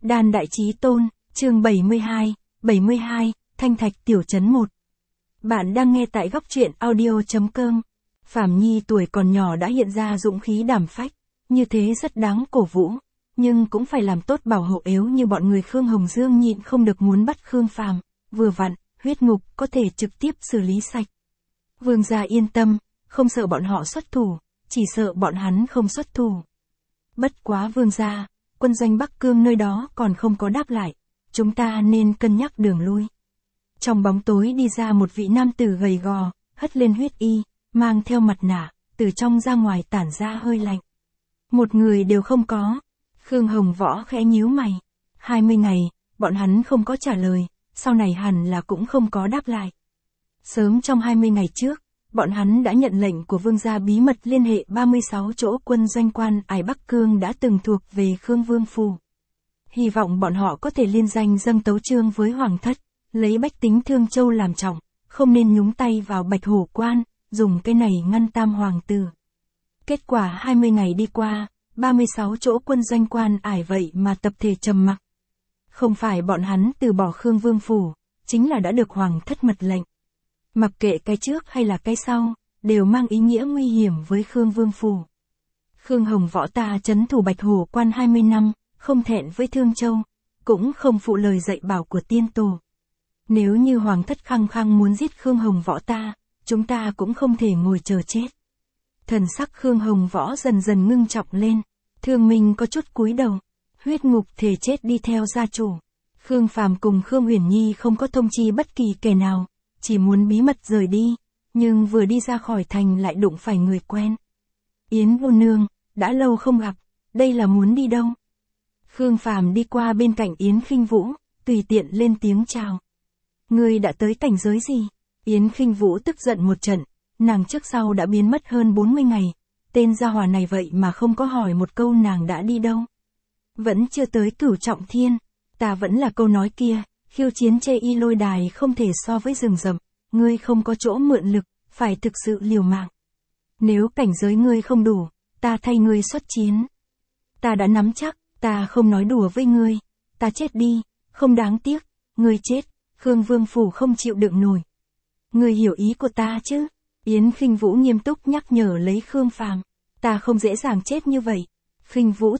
Đan Đại Chí Tôn, chương 72, Thanh Thạch Tiểu Trấn 1. Bạn đang nghe tại góc truyện audio.com. Phàm Nhi tuổi còn nhỏ đã hiện ra dũng khí đảm phách, như thế rất đáng cổ vũ, nhưng cũng phải làm tốt bảo hộ yếu như bọn người Khương Hồng Dương nhịn không được muốn bắt Khương Phàm, vừa vặn, huyết ngục có thể trực tiếp xử lý sạch. Vương gia yên tâm, không sợ bọn họ xuất thủ, chỉ sợ bọn hắn không xuất thủ. Bất quá vương gia, quân doanh Bắc Cương nơi đó còn không có đáp lại, chúng ta nên cân nhắc đường lui. Trong bóng tối đi ra một vị nam tử gầy gò, hất lên huyết y, mang theo mặt nạ, từ trong ra ngoài tản ra hơi lạnh. Một người đều không có. Khương Hồng Võ khẽ nhíu mày. 20 ngày, bọn hắn không có trả lời, sau này hẳn là cũng không có đáp lại. Sớm trong 20 ngày trước, bọn hắn đã nhận lệnh của vương gia bí mật liên hệ 36 chỗ quân doanh quan ải Bắc Cương đã từng thuộc về Khương Vương Phủ. Hy vọng bọn họ có thể liên danh dâng tấu chương với Hoàng thất, lấy bách tính Thương Châu làm trọng, không nên nhúng tay vào Bạch Hổ Quan, dùng cái này ngăn tam hoàng tử. Kết quả 20 ngày đi qua, 36 chỗ quân doanh quan ải vậy mà tập thể trầm mặc. Không phải bọn hắn từ bỏ Khương Vương Phủ, chính là đã được Hoàng thất mật lệnh. Mặc kệ cái trước hay là cái sau, đều mang ý nghĩa nguy hiểm với Khương Vương Phủ. Khương Hồng Võ ta trấn thủ Bạch Hổ Quan 20 năm, không thẹn với Thương Châu, cũng không phụ lời dạy bảo của tiên tổ. Nếu như Hoàng thất khăng khăng muốn giết Khương Hồng Võ ta, chúng ta cũng không thể ngồi chờ chết. Thần sắc Khương Hồng Võ dần dần ngưng trọng lên, Thương Minh có chút cúi đầu, huyết ngục thể chết đi theo gia chủ. Khương Phàm cùng Khương Uyển Nhi không có thông chi bất kỳ kẻ nào, chỉ muốn bí mật rời đi, nhưng vừa đi ra khỏi thành lại đụng phải người quen. Yến vô nương, đã lâu không gặp, đây là muốn đi đâu? Khương Phàm đi qua bên cạnh Yến Khinh Vũ, tùy tiện lên tiếng chào. Ngươi đã tới cảnh giới gì? Yến Khinh Vũ tức giận một trận, nàng trước sau đã biến mất hơn 40 ngày, tên gia hỏa này vậy mà không có hỏi một câu nàng đã đi đâu. Vẫn chưa tới Cửu Trọng Thiên, ta vẫn là câu nói kia, khiêu chiến chê y lôi đài không thể so với rừng rậm, ngươi không có chỗ mượn lực, phải thực sự liều mạng. Nếu cảnh giới ngươi không đủ, ta thay ngươi xuất chiến. Ta đã nắm chắc, ta không nói đùa với ngươi, ta chết đi, không đáng tiếc, ngươi chết, Khương Vương Phủ không chịu đựng nổi. Ngươi hiểu ý của ta chứ? Yến Khinh Vũ nghiêm túc nhắc nhở lấy Khương Phàm, ta không dễ dàng chết như vậy. Khinh Vũ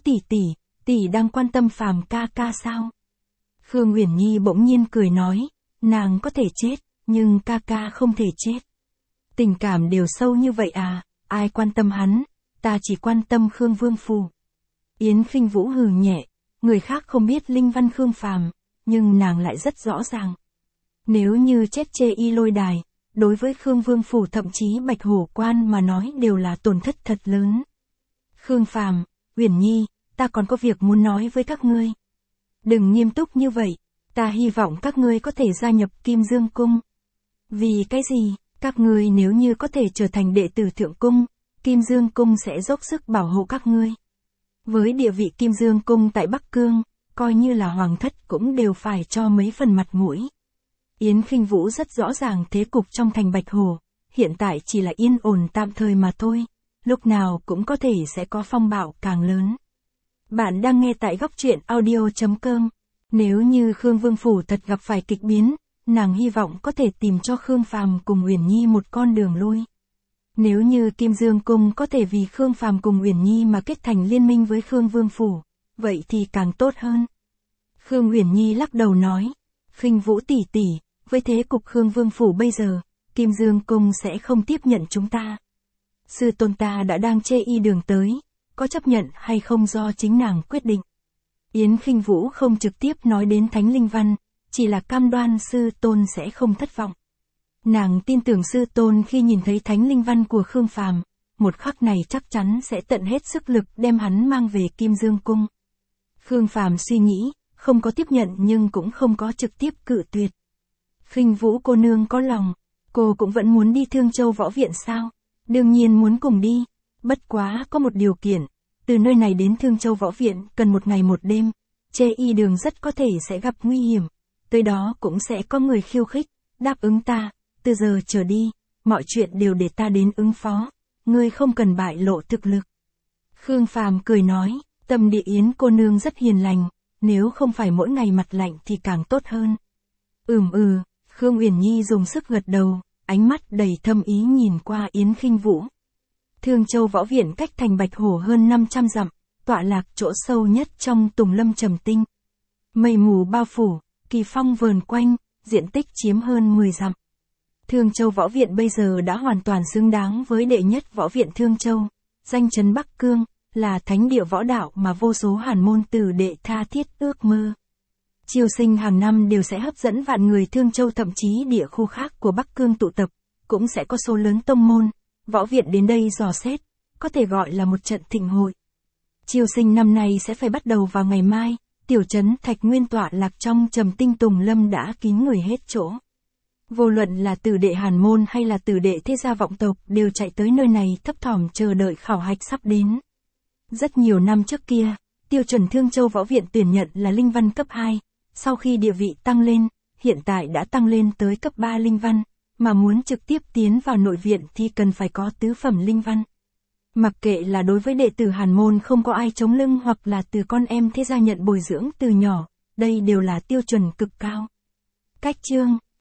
tỷ đang quan tâm Phàm ca ca sao? Khương Uyển Nhi bỗng nhiên cười nói, nàng có thể chết, nhưng ca ca không thể chết. Tình cảm đều sâu như vậy à, ai quan tâm hắn, ta chỉ quan tâm Khương Vương Phủ. Yến Khinh Vũ hừ nhẹ, người khác không biết linh văn Khương Phàm, nhưng nàng lại rất rõ ràng. Nếu như chết chê y lôi đài, đối với Khương Vương Phủ thậm chí Bạch Hổ Quan mà nói đều là tổn thất thật lớn. Khương Phàm, Uyển Nhi, ta còn có việc muốn nói với các ngươi. Đừng nghiêm túc như vậy, ta hy vọng các ngươi có thể gia nhập Kim Dương Cung. Vì cái gì, các ngươi nếu như có thể trở thành đệ tử Thượng Cung, Kim Dương Cung sẽ dốc sức bảo hộ các ngươi. Với địa vị Kim Dương Cung tại Bắc Cương, coi như là Hoàng thất cũng đều phải cho mấy phần mặt mũi. Yến Khinh Vũ rất rõ ràng thế cục trong thành Bạch Hổ, hiện tại chỉ là yên ổn tạm thời mà thôi, lúc nào cũng có thể sẽ có phong bạo càng lớn. Bạn đang nghe tại góc truyện audio.com. Nếu như Khương Vương Phủ thật gặp phải kịch biến, nàng hy vọng có thể tìm cho Khương Phàm cùng Uyển Nhi một con đường lui. Nếu như Kim Dương Cung có thể vì Khương Phàm cùng Uyển Nhi mà kết thành liên minh với Khương Vương Phủ, vậy thì càng tốt hơn. Khương Uyển Nhi lắc đầu nói, Khinh Vũ tỷ, với thế cục Khương Vương Phủ bây giờ, Kim Dương Cung sẽ không tiếp nhận chúng ta. Sư tôn ta đã đang chê y đường tới, có chấp nhận hay không do chính nàng quyết định. Yến Khinh Vũ không trực tiếp nói đến Thánh Linh Văn, chỉ là cam đoan sư tôn sẽ không thất vọng. Nàng tin tưởng sư tôn khi nhìn thấy Thánh Linh Văn của Khương Phàm, một khắc này chắc chắn sẽ tận hết sức lực đem hắn mang về Kim Dương Cung. Khương Phàm suy nghĩ, không có tiếp nhận nhưng cũng không có trực tiếp cự tuyệt. Khinh Vũ cô nương có lòng, cô cũng vẫn muốn đi Thương Châu Võ Viện sao? Đương nhiên muốn cùng đi, bất quá có một điều kiện, từ nơi này đến Thương Châu Võ Viện cần 1 ngày 1 đêm, chê y đường rất có thể sẽ gặp nguy hiểm, tới đó cũng sẽ có người khiêu khích, đáp ứng ta, từ giờ trở đi, mọi chuyện đều để ta đến ứng phó, ngươi không cần bại lộ thực lực. Khương Phàm cười nói, tâm địa Yến cô nương rất hiền lành, nếu không phải mỗi ngày mặt lạnh thì càng tốt hơn. Khương Uyển Nhi dùng sức gật đầu, ánh mắt đầy thâm ý nhìn qua Yến Khinh Vũ. Thương Châu Võ Viện cách thành Bạch Hổ hơn 500 dặm, tọa lạc chỗ sâu nhất trong Tùng Lâm Trầm Tinh. Mây mù bao phủ, kỳ phong vờn quanh, diện tích chiếm hơn 10 dặm. Thương Châu Võ Viện bây giờ đã hoàn toàn xứng đáng với đệ nhất võ viện Thương Châu, danh chấn Bắc Cương, là thánh địa võ đạo mà vô số hàn môn tử đệ tha thiết ước mơ. Chiêu sinh hàng năm đều sẽ hấp dẫn vạn người Thương Châu, thậm chí địa khu khác của Bắc Cương tụ tập, cũng sẽ có số lớn tông môn, võ viện đến đây dò xét, có thể gọi là một trận thịnh hội. Chiêu sinh năm nay sẽ phải bắt đầu vào ngày mai, tiểu trấn Thạch Nguyên tọa lạc trong Trầm Tinh Tùng Lâm đã kín người hết chỗ. Vô luận là tử đệ hàn môn hay là tử đệ thế gia vọng tộc đều chạy tới nơi này thấp thỏm chờ đợi khảo hạch sắp đến. Rất nhiều năm trước kia, tiêu chuẩn Thương Châu Võ Viện tuyển nhận là linh văn cấp 2, sau khi địa vị tăng lên, hiện tại đã tăng lên tới cấp 3 linh văn, mà muốn trực tiếp tiến vào nội viện thì cần phải có tứ phẩm linh văn. Mặc kệ là đối với đệ tử hàn môn không có ai chống lưng hoặc là từ con em thế gia nhận bồi dưỡng từ nhỏ, đây đều là tiêu chuẩn cực cao. Cách chương